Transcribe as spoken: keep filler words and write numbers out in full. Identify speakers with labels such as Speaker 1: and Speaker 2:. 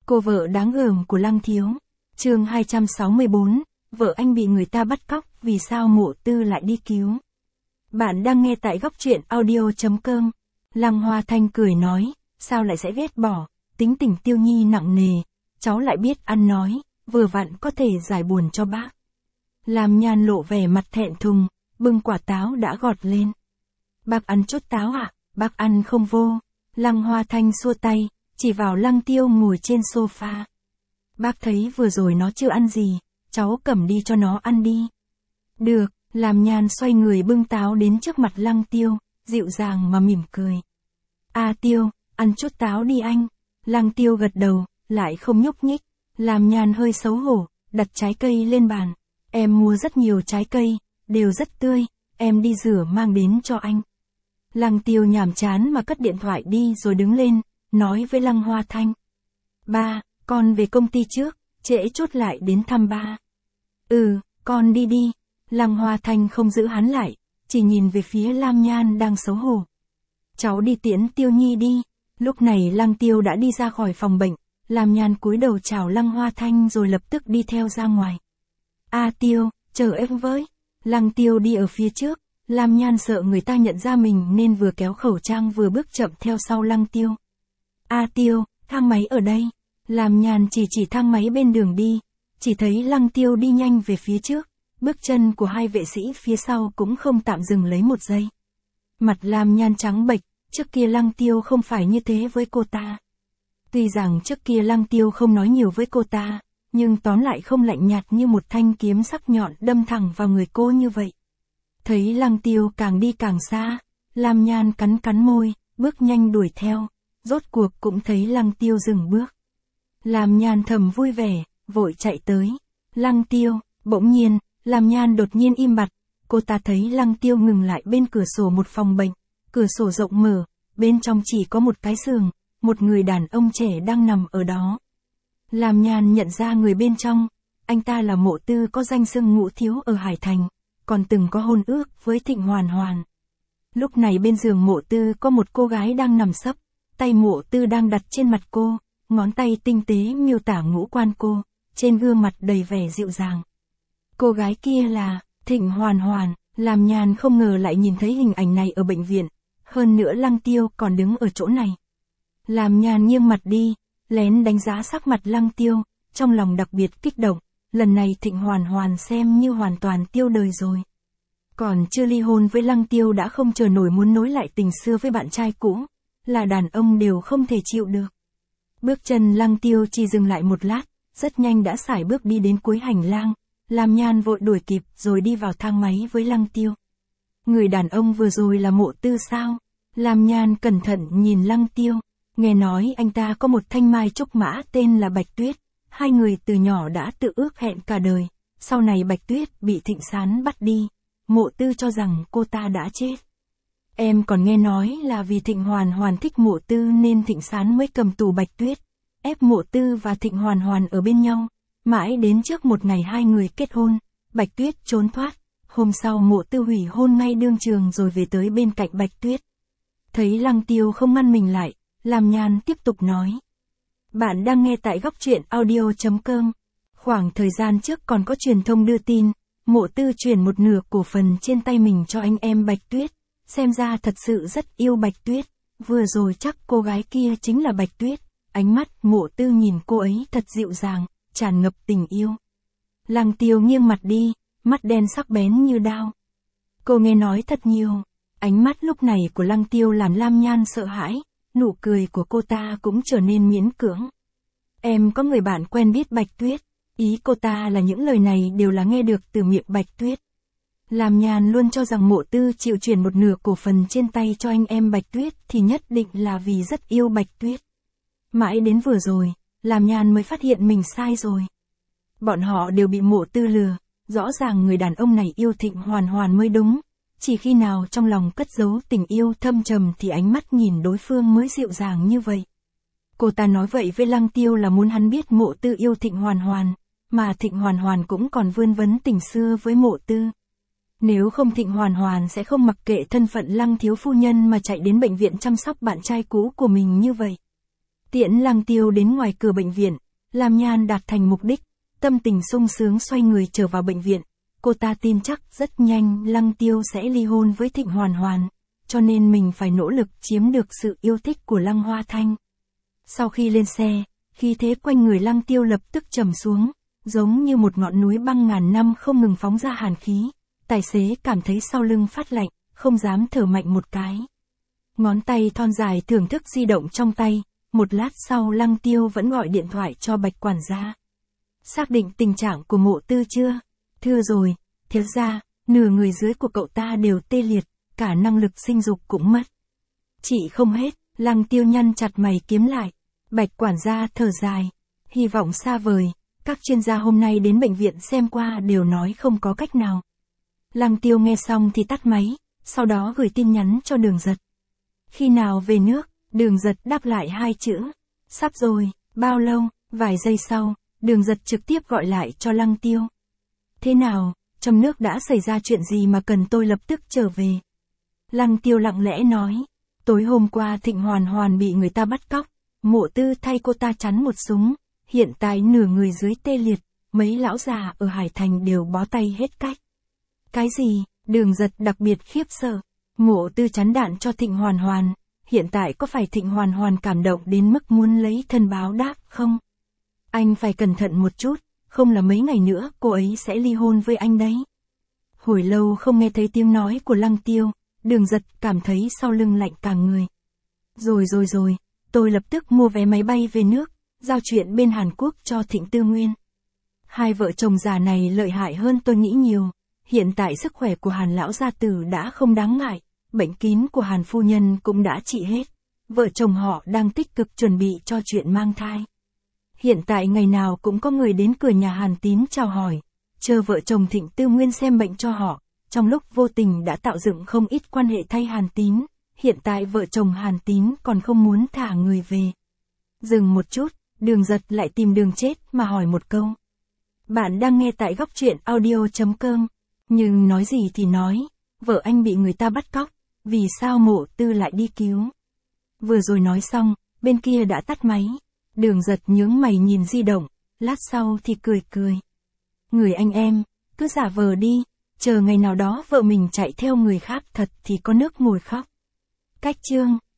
Speaker 1: Cô vợ đáng gờm của Lăng Thiếu. Chương hai trăm sáu mươi bốn, vợ anh bị người ta bắt cóc, vì sao Mộ Tư lại đi cứu? Bạn đang nghe tại góc truyện audio chấm com. Lăng Hoa Thanh cười nói, sao lại sẽ ghét bỏ, tính tình Tiêu Nhi nặng nề, cháu lại biết ăn nói, vừa vặn có thể giải buồn cho bác. Lam Nhan lộ vẻ mặt thẹn thùng, bưng quả táo đã gọt lên. Bác ăn chút táo ạ, à? Bác ăn không vô. Lăng Hoa Thanh xua tay, chỉ vào Lăng Tiêu ngồi trên sofa. Bác thấy vừa rồi nó chưa ăn gì, cháu cầm đi cho nó ăn đi. Được, Lam Nhan xoay người bưng táo đến trước mặt Lăng Tiêu, dịu dàng mà mỉm cười. A Tiêu, ăn chút táo đi anh. Lăng Tiêu gật đầu, lại không nhúc nhích. Lam Nhan hơi xấu hổ, đặt trái cây lên bàn. Em mua rất nhiều trái cây, đều rất tươi, em đi rửa mang đến cho anh. Lăng Tiêu nhàm chán mà cất điện thoại đi rồi đứng lên, nói với Lăng Hoa Thanh. Ba, con về công ty trước, trễ chút lại đến thăm ba. Ừ, con đi đi. Lăng Hoa Thanh không giữ hắn lại, chỉ nhìn về phía Lam Nhan đang xấu hổ. Cháu đi tiễn Tiêu Nhi đi. Lúc này Lăng Tiêu đã đi ra khỏi phòng bệnh, Lam Nhan cúi đầu chào Lăng Hoa Thanh rồi lập tức đi theo ra ngoài. A Tiêu, chờ em với. Lăng Tiêu đi ở phía trước, Lam Nhan sợ người ta nhận ra mình nên vừa kéo khẩu trang vừa bước chậm theo sau Lăng Tiêu. A Tiêu, thang máy ở đây. Lam Nhan chỉ chỉ thang máy bên đường đi, chỉ thấy Lăng Tiêu đi nhanh về phía trước, bước chân của hai vệ sĩ phía sau cũng không tạm dừng lấy một giây. Mặt Lam Nhan trắng bệch, trước kia Lăng Tiêu không phải như thế với cô ta. Tuy rằng trước kia Lăng Tiêu không nói nhiều với cô ta, nhưng tóm lại không lạnh nhạt như một thanh kiếm sắc nhọn đâm thẳng vào người cô như vậy. Thấy Lăng Tiêu càng đi càng xa, Lam Nhan cắn cắn môi, bước nhanh đuổi theo, rốt cuộc cũng thấy Lăng Tiêu dừng bước. Lam Nhan thầm vui vẻ, vội chạy tới. Lăng Tiêu, bỗng nhiên, Lam Nhan đột nhiên im bặt, cô ta thấy Lăng Tiêu ngừng lại bên cửa sổ một phòng bệnh, cửa sổ rộng mở, bên trong chỉ có một cái giường, một người đàn ông trẻ đang nằm ở đó. Lam Nhan nhận ra người bên trong, anh ta là Mộ Tư có danh xưng Ngũ Thiếu ở Hải Thành, còn từng có hôn ước với Thịnh Hoàn Hoàn. Lúc này bên giường Mộ Tư có một cô gái đang nằm sấp, tay Mộ Tư đang đặt trên mặt cô, ngón tay tinh tế miêu tả ngũ quan cô, trên gương mặt đầy vẻ dịu dàng. Cô gái kia là Thịnh Hoàn Hoàn. Lam Nhan không ngờ lại nhìn thấy hình ảnh này ở bệnh viện, hơn nữa Lăng Tiêu còn đứng ở chỗ này. Lam Nhan nghiêng mặt đi, lén đánh giá sắc mặt Lăng Tiêu, trong lòng đặc biệt kích động, lần này Thịnh Hoàn Hoàn xem như hoàn toàn tiêu đời rồi. Còn chưa ly hôn với Lăng Tiêu đã không chờ nổi muốn nối lại tình xưa với bạn trai cũ, là đàn ông đều không thể chịu được. Bước chân Lăng Tiêu chỉ dừng lại một lát, rất nhanh đã sải bước đi đến cuối hành lang. Lam Nhan vội đuổi kịp rồi đi vào thang máy với Lăng Tiêu. Người đàn ông vừa rồi là Mộ Tư sao? Lam Nhan cẩn thận nhìn Lăng Tiêu, nghe nói anh ta có một thanh mai trúc mã tên là Bạch Tuyết, hai người từ nhỏ đã tự ước hẹn cả đời, sau này Bạch Tuyết bị Thịnh Sán bắt đi, Mộ Tư cho rằng cô ta đã chết. Em còn nghe nói là vì Thịnh Hoàn Hoàn thích Mộ Tư nên Thịnh Sán mới cầm tù Bạch Tuyết, ép Mộ Tư và Thịnh Hoàn Hoàn ở bên nhau. Mãi đến trước một ngày hai người kết hôn, Bạch Tuyết trốn thoát, hôm sau Mộ Tư hủy hôn ngay đương trường rồi về tới bên cạnh Bạch Tuyết. Thấy Lăng Tiêu không ngăn mình lại, Lam Nhan tiếp tục nói. Bạn đang nghe tại góc truyện audio chấm com. Khoảng thời gian trước còn có truyền thông đưa tin, Mộ Tư chuyển một nửa cổ phần trên tay mình cho anh em Bạch Tuyết, xem ra thật sự rất yêu Bạch Tuyết, vừa rồi chắc cô gái kia chính là Bạch Tuyết, ánh mắt Mộ Tư nhìn cô ấy thật dịu dàng, tràn ngập tình yêu. Lăng Tiêu nghiêng mặt đi, mắt đen sắc bén như đao. Cô nghe nói thật nhiều. Ánh mắt lúc này của Lăng Tiêu làm Lam Nhan sợ hãi, nụ cười của cô ta cũng trở nên miễn cưỡng. Em có người bạn quen biết Bạch Tuyết, ý cô ta là những lời này đều là nghe được từ miệng Bạch Tuyết. Lam Nhan luôn cho rằng Mộ Tư chịu chuyển một nửa cổ phần trên tay cho anh em Bạch Tuyết thì nhất định là vì rất yêu Bạch Tuyết. Mãi đến vừa rồi, Lam Nhan mới phát hiện mình sai rồi. Bọn họ đều bị Mộ Tư lừa, rõ ràng người đàn ông này yêu Thịnh Hoàn Hoàn mới đúng, chỉ khi nào trong lòng cất giấu tình yêu thâm trầm thì ánh mắt nhìn đối phương mới dịu dàng như vậy. Cô ta nói vậy với Lăng Tiêu là muốn hắn biết Mộ Tư yêu Thịnh Hoàn Hoàn, mà Thịnh Hoàn Hoàn cũng còn vươn vấn tình xưa với Mộ Tư. Nếu không Thịnh Hoàn Hoàn sẽ không mặc kệ thân phận Lăng thiếu phu nhân mà chạy đến bệnh viện chăm sóc bạn trai cũ của mình như vậy. Tiễn Lăng Tiêu đến ngoài cửa bệnh viện, Lam Nhan đạt thành mục đích, tâm tình sung sướng xoay người trở vào bệnh viện. Cô ta tin chắc rất nhanh Lăng Tiêu sẽ ly hôn với Thịnh Hoàn Hoàn, cho nên mình phải nỗ lực chiếm được sự yêu thích của Lăng Hoa Thanh. Sau khi lên xe, khí thế quanh người Lăng Tiêu lập tức trầm xuống, giống như một ngọn núi băng ngàn năm không ngừng phóng ra hàn khí. Tài xế cảm thấy sau lưng phát lạnh, không dám thở mạnh một cái. Ngón tay thon dài thưởng thức di động trong tay, một lát sau Lăng Tiêu vẫn gọi điện thoại cho Bạch quản gia. Xác định tình trạng của Mộ Tư chưa? Thưa rồi, thiếu gia, nửa người dưới của cậu ta đều tê liệt, cả năng lực sinh dục cũng mất. Chị không hết, Lăng Tiêu nhăn chặt mày kiếm lại. Bạch quản gia thở dài, hy vọng xa vời, các chuyên gia hôm nay đến bệnh viện xem qua đều nói không có cách nào. Lăng Tiêu nghe xong thì tắt máy, sau đó gửi tin nhắn cho Đường Giật. Khi nào về nước? Đường Giật đáp lại hai chữ. Sắp rồi. Bao lâu? Vài giây sau, Đường Giật trực tiếp gọi lại cho Lăng Tiêu. Thế nào, trong nước đã xảy ra chuyện gì mà cần tôi lập tức trở về? Lăng Tiêu lặng lẽ nói. Tối hôm qua Thịnh Hoàn Hoàn bị người ta bắt cóc, Mộ Tư thay cô ta chắn một súng, hiện tại nửa người dưới tê liệt, mấy lão già ở Hải Thành đều bó tay hết cách. Cái gì? Đường Giật đặc biệt khiếp sợ. Mộ Tư chắn đạn cho Thịnh Hoàn Hoàn, hiện tại có phải Thịnh Hoàn Hoàn cảm động đến mức muốn lấy thân báo đáp không? Anh phải cẩn thận một chút, không là mấy ngày nữa cô ấy sẽ ly hôn với anh đấy. Hồi lâu không nghe thấy tiếng nói của Lăng Tiêu, Đường Giật cảm thấy sau lưng lạnh cả người. Rồi rồi rồi, tôi lập tức mua vé máy bay về nước, giao chuyện bên Hàn Quốc cho Thịnh Tư Nguyên. Hai vợ chồng già này lợi hại hơn tôi nghĩ nhiều, hiện tại sức khỏe của Hàn lão gia tử đã không đáng ngại, bệnh kín của Hàn phu nhân cũng đã trị hết. Vợ chồng họ đang tích cực chuẩn bị cho chuyện mang thai. Hiện tại ngày nào cũng có người đến cửa nhà Hàn Tín chào hỏi, chờ vợ chồng Thịnh Tư Nguyên xem bệnh cho họ, trong lúc vô tình đã tạo dựng không ít quan hệ thay Hàn Tín, hiện tại vợ chồng Hàn Tín còn không muốn thả người về. Dừng một chút, Đường Giật lại tìm đường chết mà hỏi một câu. Bạn đang nghe tại góc truyện audio chấm com, nhưng nói gì thì nói, vợ anh bị người ta bắt cóc, vì sao Mộ Tư lại đi cứu? Vừa rồi nói xong, bên kia đã tắt máy. Đường Giật nhướng mày nhìn di động, lát sau thì cười cười. Người anh em, cứ giả vờ đi, chờ ngày nào đó vợ mình chạy theo người khác thật thì có nước ngồi khóc. Cách chương